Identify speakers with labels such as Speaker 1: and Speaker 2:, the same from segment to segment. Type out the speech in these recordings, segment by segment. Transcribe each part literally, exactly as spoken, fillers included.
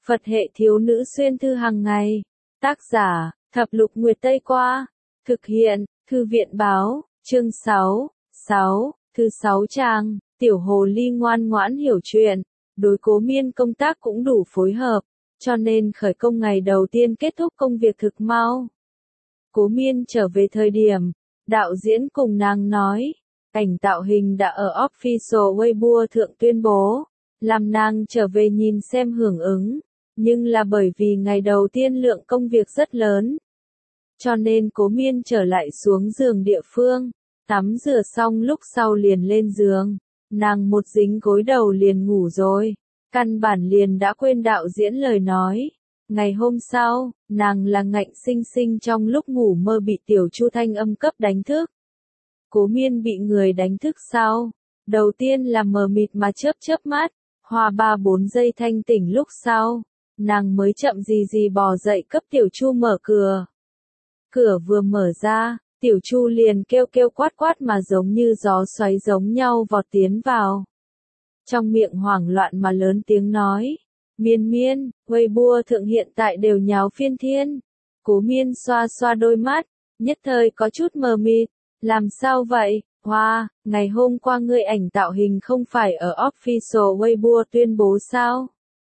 Speaker 1: Phật hệ thiếu nữ xuyên thư hàng ngày. Tác giả, Thập lục Nguyệt Tây Qua. Thực hiện, Thư viện báo, chương sáu, sáu, thư sáu trang, tiểu hồ ly ngoan ngoãn hiểu chuyện. Đối Cố Miên công tác cũng đủ phối hợp, cho nên khởi công ngày đầu tiên kết thúc công việc thực mau. Cố Miên trở về thời điểm, đạo diễn cùng nàng nói, ảnh tạo hình đã ở official Weibo thượng tuyên bố, làm nàng trở về nhìn xem hưởng ứng, nhưng là bởi vì ngày đầu tiên lượng công việc rất lớn. Cho nên Cố Miên trở lại xuống giường địa phương, tắm rửa xong lúc sau liền lên giường, nàng một dính gối đầu liền ngủ rồi, căn bản liền đã quên đạo diễn lời nói. Ngày hôm sau, nàng là ngạnh sinh sinh trong lúc ngủ mơ bị tiểu Chu thanh âm cấp đánh thức. Cố Miên bị người đánh thức sau, đầu tiên là mờ mịt mà chớp chớp mắt, hoa ba bốn giây thanh tỉnh lúc sau, nàng mới chậm gì gì bò dậy cấp tiểu Chu mở cửa. Cửa vừa mở ra, tiểu Chu liền kêu kêu quát quát mà giống như gió xoáy giống nhau vọt tiến vào. Trong miệng hoảng loạn mà lớn tiếng nói, Miên Miên, Weibo thượng hiện tại đều nháo phiên thiên. Cố Miên xoa xoa đôi mắt, nhất thời có chút mờ mịt, làm sao vậy? Hoa, ngày hôm qua ngươi ảnh tạo hình không phải ở official Weibo tuyên bố sao?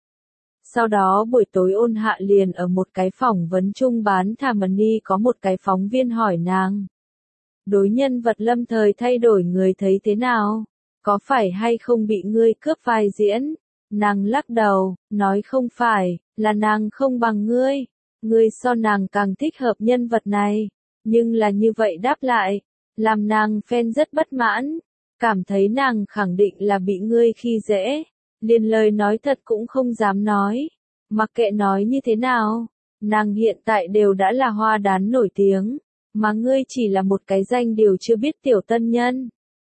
Speaker 1: Sau đó buổi tối ôn hạ liền ở một cái phỏng vấn chung bán thà money có một cái phóng viên hỏi nàng. Đối nhân vật lâm thời thay đổi người thấy thế nào? Có phải hay không bị ngươi cướp vai diễn? Nàng lắc đầu, nói không phải, là nàng không bằng ngươi. Ngươi so nàng càng thích hợp nhân vật này. Nhưng là như vậy đáp lại, làm nàng fan rất bất mãn. Cảm thấy nàng khẳng định là bị ngươi khi dễ. Liền lời nói thật cũng không dám nói. Mặc kệ nói như thế nào, nàng hiện tại đều đã là hoa đán nổi tiếng. Mà ngươi chỉ là một cái danh điều chưa biết tiểu tân nhân.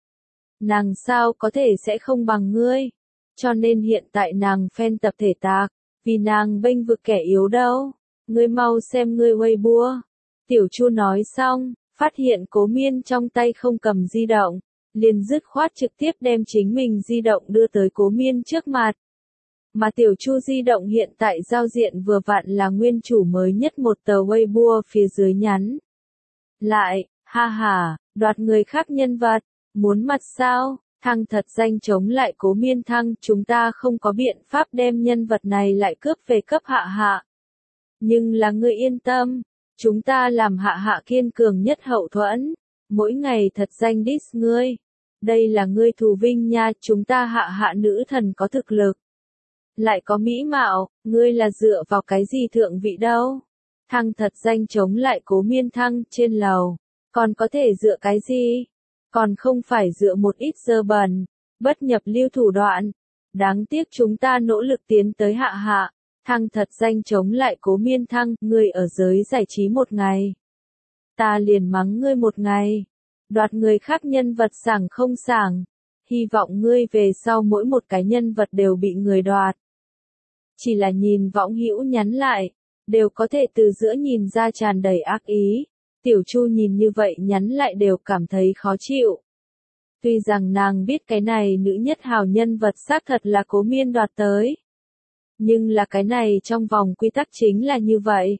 Speaker 1: Nàng sao có thể sẽ không bằng ngươi. Cho nên hiện tại nàng fan tập thể tạc, vì nàng bênh vực kẻ yếu đâu. Ngươi mau xem ngươi Weibo. Tiểu Chu nói xong, phát hiện Cố Miên trong tay không cầm di động, liền dứt khoát trực tiếp đem chính mình di động đưa tới Cố Miên trước mặt. Mà Tiểu Chu di động hiện tại giao diện vừa vặn là nguyên chủ mới nhất một tờ Weibo phía dưới nhắn. Lại, ha ha, đoạt người khác nhân vật, muốn mặt sao? Thăng thật danh chống lại Cố Miên thăng, chúng ta không có biện pháp đem nhân vật này lại cướp về cấp hạ hạ. Nhưng là ngươi yên tâm, chúng ta làm hạ hạ kiên cường nhất hậu thuẫn, mỗi ngày thật danh diss ngươi. Đây là ngươi thù vinh nha, chúng ta hạ hạ nữ thần có thực lực. Lại có mỹ mạo, ngươi là dựa vào cái gì thượng vị đâu. Thăng thật danh chống lại Cố Miên thăng trên lầu, còn có thể dựa cái gì? Còn không phải dựa một ít dơ bẩn, bất nhập lưu thủ đoạn. Đáng tiếc chúng ta nỗ lực tiến tới hạ hạ, thăng thật danh chống lại Cố Miên thăng, ngươi ở giới giải trí một ngày. Ta liền mắng ngươi một ngày, đoạt người khác nhân vật sảng không sảng, hy vọng ngươi về sau mỗi một cái nhân vật đều bị người đoạt. Chỉ là nhìn võng hữu nhắn lại, đều có thể từ giữa nhìn ra tràn đầy ác ý. Tiểu Chu nhìn như vậy nhắn lại đều cảm thấy khó chịu. Tuy rằng nàng biết cái này nữ nhất hào nhân vật xác thật là Cố Miên đoạt tới. Nhưng là cái này trong vòng quy tắc chính là như vậy.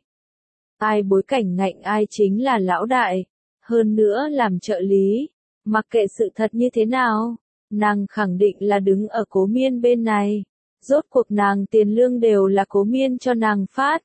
Speaker 1: Ai bối cảnh ngạnh ai chính là lão đại. Hơn nữa làm trợ lý. Mặc kệ sự thật như thế nào, nàng khẳng định là đứng ở Cố Miên bên này. Rốt cuộc nàng tiền lương đều là Cố Miên cho nàng phát.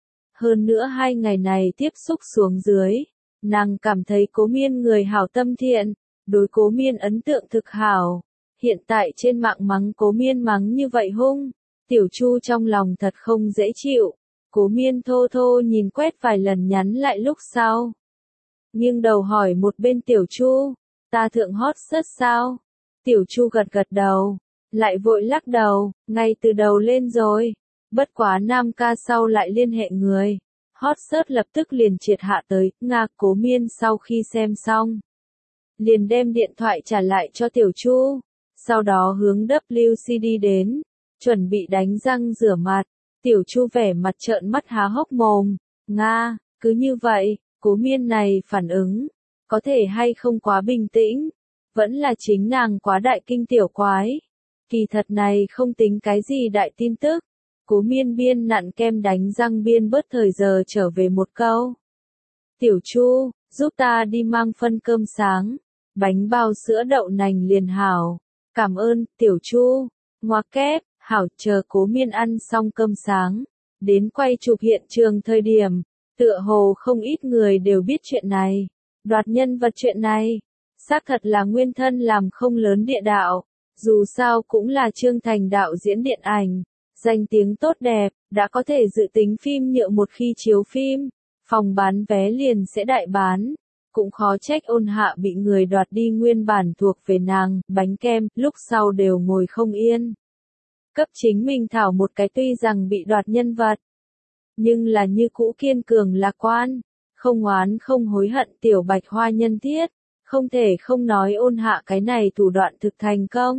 Speaker 1: Hơn nữa hai ngày này tiếp xúc xuống dưới, nàng cảm thấy Cố Miên người hảo tâm thiện, đối Cố Miên ấn tượng thực hảo. Hiện tại trên mạng mắng Cố Miên mắng như vậy hung, Tiểu Chu trong lòng thật không dễ chịu. Cố Miên thô thô nhìn quét vài lần nhắn lại lúc sau. Nhưng đầu hỏi một bên Tiểu Chu, ta thượng hot search sao? Tiểu Chu gật gật đầu, lại vội lắc đầu, ngay từ đầu lên rồi. Bất quá nam ca sau lại liên hệ người. Hot search lập tức liền triệt hạ tới, Nga. Cố Miên sau khi xem xong, liền đem điện thoại trả lại cho Tiểu Chu. Sau đó hướng W C D đến, chuẩn bị đánh răng rửa mặt. Tiểu Chu vẻ mặt trợn mắt há hốc mồm. Nga, cứ như vậy, Cố Miên này phản ứng, có thể hay không quá bình tĩnh. Vẫn là chính nàng quá đại kinh tiểu quái. Kỳ thật này không tính cái gì đại tin tức. Cố Miên biên nặn kem đánh răng biên bớt thời giờ trở về một câu. Tiểu Chu, giúp ta đi mang phân cơm sáng, bánh bao sữa đậu nành liền hảo. Cảm ơn, Tiểu Chu. Ngoa kép, hảo. Chờ Cố Miên ăn xong cơm sáng, đến quay chụp hiện trường thời điểm, tựa hồ không ít người đều biết chuyện này. Đoạt nhân vật chuyện này, xác thật là nguyên thân làm không lớn địa đạo, dù sao cũng là Trương Thành đạo diễn điện ảnh, danh tiếng tốt đẹp, đã có thể dự tính phim nhựa một khi chiếu phim, phòng bán vé liền sẽ đại bán. Cũng khó trách Ôn Hạ bị người đoạt đi nguyên bản thuộc về nàng, bánh kem, lúc sau đều ngồi không yên. Cấp chính mình thảo một cái tuy rằng bị đoạt nhân vật, nhưng là như cũ kiên cường lạc quan, không oán không hối hận tiểu bạch hoa nhân thiết, không thể không nói Ôn Hạ cái này thủ đoạn thực thành công.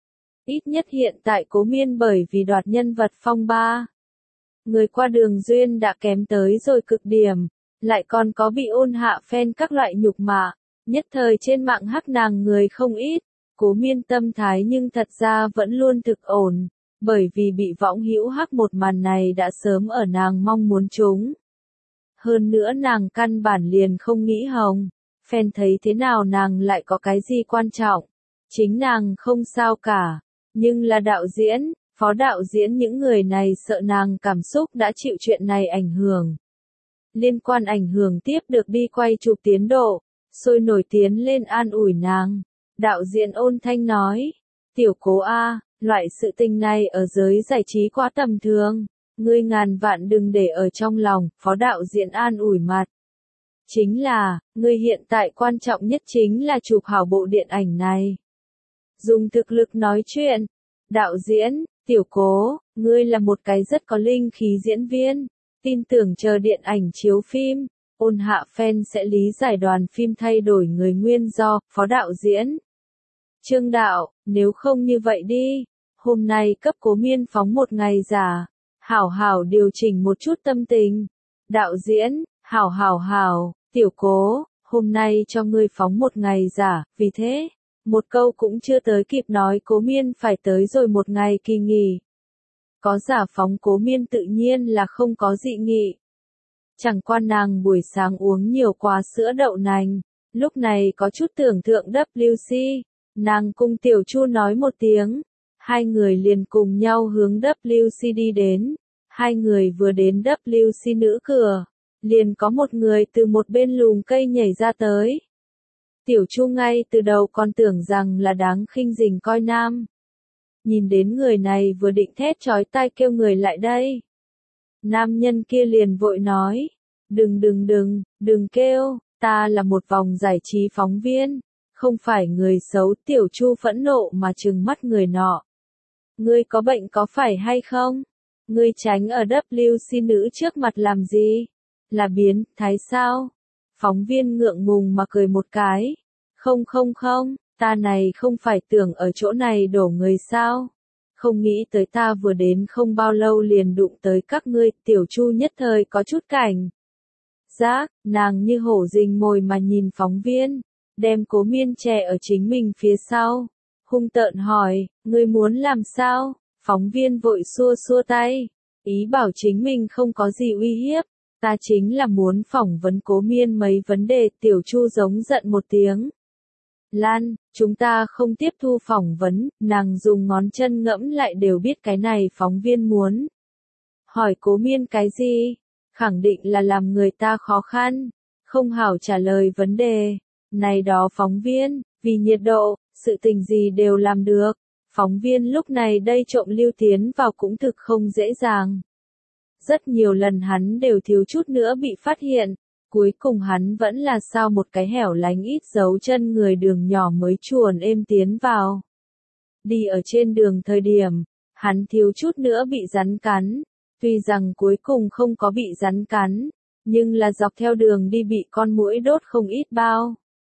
Speaker 1: Ít nhất hiện tại Cố Miên bởi vì đoạt nhân vật phong ba. Người qua đường duyên đã kém tới rồi cực điểm, lại còn có bị Ôn Hạ fan các loại nhục mạ, nhất thời trên mạng hắc nàng người không ít, Cố Miên tâm thái nhưng thật ra vẫn luôn thực ổn, bởi vì bị võng hữu hắc một màn này đã sớm ở nàng mong muốn chúng. Hơn nữa nàng căn bản liền không nghĩ hồng, fan thấy thế nào nàng lại có cái gì quan trọng, chính nàng không sao cả, nhưng là đạo diễn, phó đạo diễn những người này sợ nàng cảm xúc đã chịu chuyện này ảnh hưởng. Liên quan ảnh hưởng tiếp được đi quay chụp tiến độ, sôi nổi tiến lên an ủi nàng. Đạo diễn Ôn Thanh nói, Tiểu Cố A, loại sự tình này ở giới giải trí quá tầm thường, ngươi ngàn vạn đừng để ở trong lòng, phó đạo diễn an ủi mặt. Chính là, ngươi hiện tại quan trọng nhất chính là chụp hảo bộ điện ảnh này. Dùng thực lực nói chuyện, đạo diễn, Tiểu Cố, ngươi là một cái rất có linh khí diễn viên, tin tưởng chờ điện ảnh chiếu phim, Ôn Hạ fan sẽ lý giải đoàn phim thay đổi người nguyên do, phó đạo diễn. Trương đạo, nếu không như vậy đi, hôm nay cấp Cố Miên phóng một ngày giả, hảo hảo điều chỉnh một chút tâm tình. Đạo diễn, hảo hảo hảo, Tiểu Cố, hôm nay cho ngươi phóng một ngày giả, vì thế, một câu cũng chưa tới kịp nói Cố Miên phải tới rồi một ngày kỳ nghỉ. Có giả phóng Cố Miên tự nhiên là không có dị nghị. Chẳng qua nàng buổi sáng uống nhiều quá sữa đậu nành, lúc này có chút tưởng thượng W C, nàng cùng Tiểu Chu nói một tiếng, hai người liền cùng nhau hướng W C đi đến, hai người vừa đến W C nữ cửa, liền có một người từ một bên lùm cây nhảy ra tới. Tiểu Chu ngay từ đầu còn tưởng rằng là đáng khinh rình coi nam. Nhìn đến người này vừa định thét chói tai kêu người lại đây. Nam nhân kia liền vội nói, đừng đừng đừng, đừng kêu, ta là một vòng giải trí phóng viên, không phải người xấu. Tiểu Chu phẫn nộ mà trừng mắt người nọ. Ngươi có bệnh có phải hay không? Ngươi tránh ở W C nữ trước mặt làm gì? Là biến thái sao? Phóng viên ngượng ngùng mà cười một cái. Không không không, ta này không phải tưởng ở chỗ này đổ người sao? Không nghĩ tới ta vừa đến không bao lâu liền đụng tới các ngươi. Tiểu Chu nhất thời có chút cảnh giác, nàng như hổ rình mồi mà nhìn phóng viên, đem Cố Miên che ở chính mình phía sau, hung tợn hỏi, ngươi muốn làm sao? Phóng viên vội xua xua tay, ý bảo chính mình không có gì uy hiếp, ta chính là muốn phỏng vấn Cố Miên mấy vấn đề. Tiểu Chu giống giận một tiếng. Lan, chúng ta không tiếp thu phỏng vấn, nàng dùng ngón chân ngẫm lại đều biết cái này phóng viên muốn hỏi Cố Miên cái gì, khẳng định là làm người ta khó khăn, không hảo trả lời vấn đề. Này đó phóng viên, vì nhiệt độ, sự tình gì đều làm được. Phóng viên lúc này đây trộm lưu tiến vào cũng thực không dễ dàng. Rất nhiều lần hắn đều thiếu chút nữa bị phát hiện, cuối cùng hắn vẫn là sao một cái hẻo lánh ít dấu chân người đường nhỏ mới chuồn êm tiến vào. Đi ở trên đường thời điểm, hắn thiếu chút nữa bị rắn cắn, tuy rằng cuối cùng không có bị rắn cắn, nhưng là dọc theo đường đi bị con muỗi đốt không ít bao.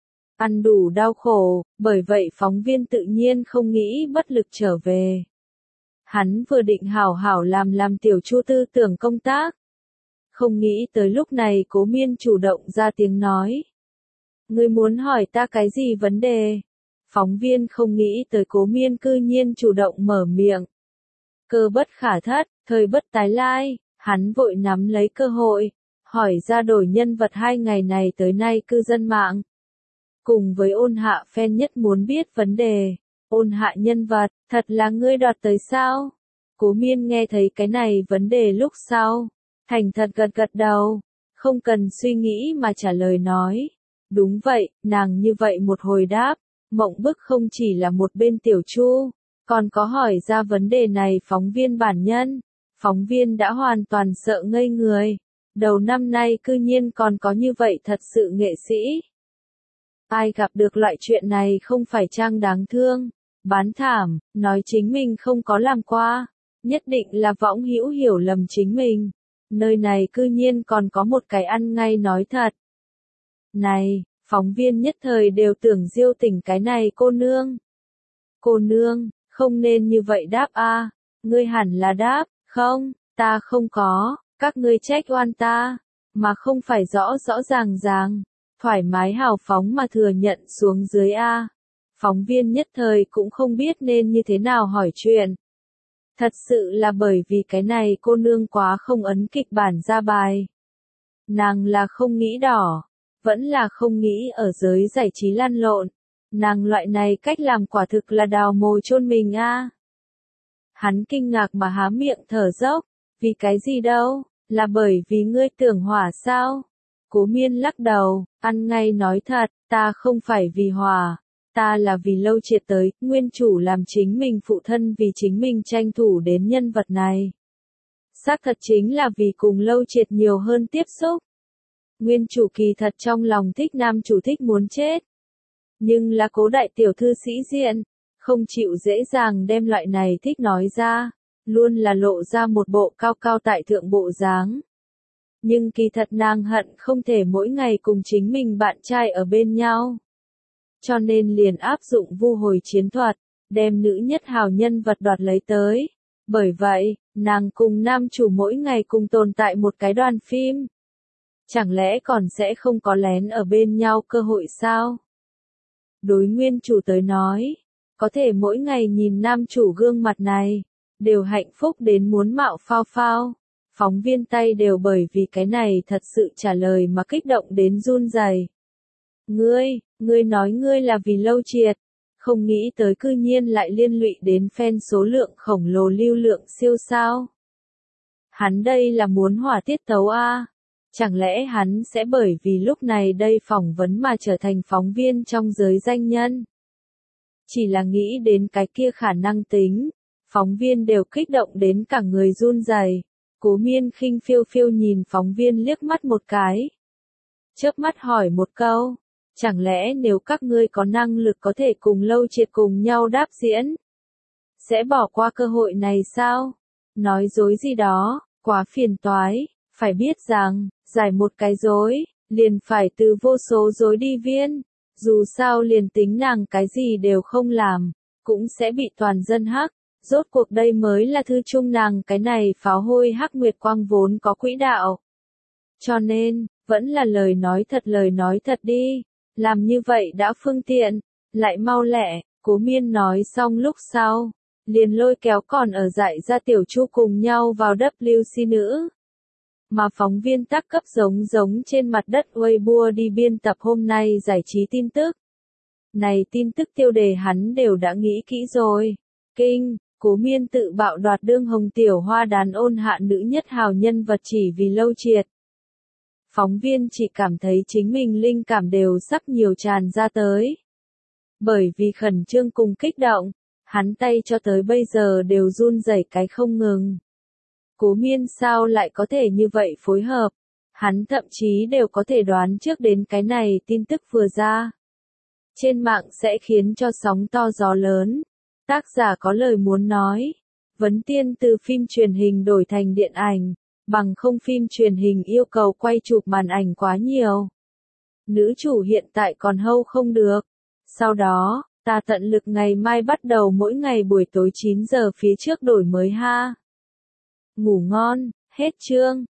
Speaker 1: Ăn đủ đau khổ, bởi vậy phóng viên tự nhiên không nghĩ bất lực trở về. Hắn vừa định hảo hảo làm làm Tiểu Chu tư tưởng công tác. Không nghĩ tới lúc này Cố Miên chủ động ra tiếng nói. Ngươi muốn hỏi ta cái gì vấn đề? Phóng viên không nghĩ tới Cố Miên cư nhiên chủ động mở miệng. Cơ bất khả thất, thời bất tái lai, hắn vội nắm lấy cơ hội, hỏi ra đổi nhân vật hai ngày này tới nay cư dân mạng. Cùng với ôn hạ fan nhất muốn biết vấn đề, ôn hạ nhân vật, thật là ngươi đoạt tới sao? Cố Miên nghe thấy cái này vấn đề lúc sau, thành thật gật gật đầu, không cần suy nghĩ mà trả lời nói. Đúng vậy, nàng như vậy một hồi đáp, mộng bức không chỉ là một bên Tiểu Chu, còn có hỏi ra vấn đề này phóng viên bản nhân. Phóng viên đã hoàn toàn sợ ngây người. Đầu năm nay cư nhiên còn có như vậy thật sự nghệ sĩ. Ai gặp được loại chuyện này không phải trang đáng thương, bán thảm, nói chính mình không có làm qua, nhất định là võng hữu hiểu lầm chính mình. Nơi này cư nhiên còn có một cái ăn ngay nói thật. Này, phóng viên nhất thời đều tưởng Diêu Tỉnh cái này cô nương. Cô nương, không nên như vậy đáp a, ngươi hẳn là đáp, không, ta không có, các ngươi trách oan ta, mà không phải rõ rõ ràng ràng, thoải mái hào phóng mà thừa nhận xuống dưới a. Phóng viên nhất thời cũng không biết nên như thế nào hỏi chuyện. Thật sự là bởi vì cái này cô nương quá không ấn kịch bản ra bài. Nàng là không nghĩ đỏ, vẫn là không nghĩ ở giới giải trí lăn lộn. Nàng loại này cách làm quả thực là đào mồ chôn mình a. Hắn kinh ngạc mà há miệng thở dốc, vì cái gì đâu, là bởi vì ngươi tưởng hỏa sao? Cố Miên lắc đầu, ăn ngay nói thật, ta không phải vì hỏa, ta là vì Lâu Triệt tới, nguyên chủ làm chính mình phụ thân vì chính mình tranh thủ đến nhân vật này. Xác thật chính là vì cùng Lâu Triệt nhiều hơn tiếp xúc. Nguyên chủ kỳ thật trong lòng thích nam chủ thích muốn chết. Nhưng là Cố đại tiểu thư sĩ diện, không chịu dễ dàng đem loại này thích nói ra, luôn là lộ ra một bộ cao cao tại thượng bộ dáng. Nhưng kỳ thật nàng hận không thể mỗi ngày cùng chính mình bạn trai ở bên nhau. Cho nên liền áp dụng vu hồi chiến thuật, đem nữ nhất hào nhân vật đoạt lấy tới. Bởi vậy, nàng cùng nam chủ mỗi ngày cùng tồn tại một cái đoàn phim. Chẳng lẽ còn sẽ không có lén ở bên nhau cơ hội sao? Đối nguyên chủ tới nói, có thể mỗi ngày nhìn nam chủ gương mặt này, đều hạnh phúc đến muốn mạo phao phao. Phóng viên tay đều bởi vì cái này thật sự trả lời mà kích động đến run rẩy. Ngươi, ngươi nói ngươi là vì Lâu Triệt, không nghĩ tới cư nhiên lại liên lụy đến fan số lượng khổng lồ lưu lượng siêu sao. Hắn đây là muốn hỏa tiết tấu a? Chẳng lẽ hắn sẽ bởi vì lúc này đây phỏng vấn mà trở thành phóng viên trong giới danh nhân? Chỉ là nghĩ đến cái kia khả năng tính, phóng viên đều kích động đến cả người run rẩy. Cố Miên khinh phiêu phiêu nhìn phóng viên liếc mắt một cái. Chớp mắt hỏi một câu, chẳng lẽ nếu các ngươi có năng lực có thể cùng Lâu Triệt cùng nhau đáp diễn, sẽ bỏ qua cơ hội này sao? Nói dối gì đó, quá phiền toái, phải biết rằng, giải một cái dối, liền phải từ vô số dối đi viên, dù sao liền tính nàng cái gì đều không làm, cũng sẽ bị toàn dân hắc. Rốt cuộc đây mới là thư chung nàng cái này pháo hôi hắc nguyệt quang vốn có quỹ đạo. Cho nên, vẫn là lời nói thật lời nói thật đi, làm như vậy đã phương tiện, lại mau lẹ. Cố Miên nói xong lúc sau, liền lôi kéo còn ở dạy ra Tiểu Chu cùng nhau vào W C nữ. Mà phóng viên tác cấp giống giống trên mặt đất Weibo đi biên tập hôm nay giải trí tin tức. Này tin tức tiêu đề hắn đều đã nghĩ kỹ rồi. Kinh, Cố Miên tự bạo đoạt đương hồng tiểu hoa đàn ôn hạ nữ nhất hào nhân vật chỉ vì Lâu Triệt. Phóng viên chỉ cảm thấy chính mình linh cảm đều sắp nhiều tràn ra tới. Bởi vì khẩn trương cùng kích động, hắn tay cho tới bây giờ đều run rẩy cái không ngừng. Cố Miên sao lại có thể như vậy phối hợp, hắn thậm chí đều có thể đoán trước đến cái này tin tức vừa ra. Trên mạng sẽ khiến cho sóng to gió lớn. Tác giả có lời muốn nói, vấn tiên từ phim truyền hình đổi thành điện ảnh, bằng không phim truyền hình yêu cầu quay chụp màn ảnh quá nhiều. Nữ chủ hiện tại còn hâu không được. Sau đó, ta tận lực ngày mai bắt đầu mỗi ngày buổi tối chín giờ phía trước đổi mới ha. Ngủ ngon, hết chương.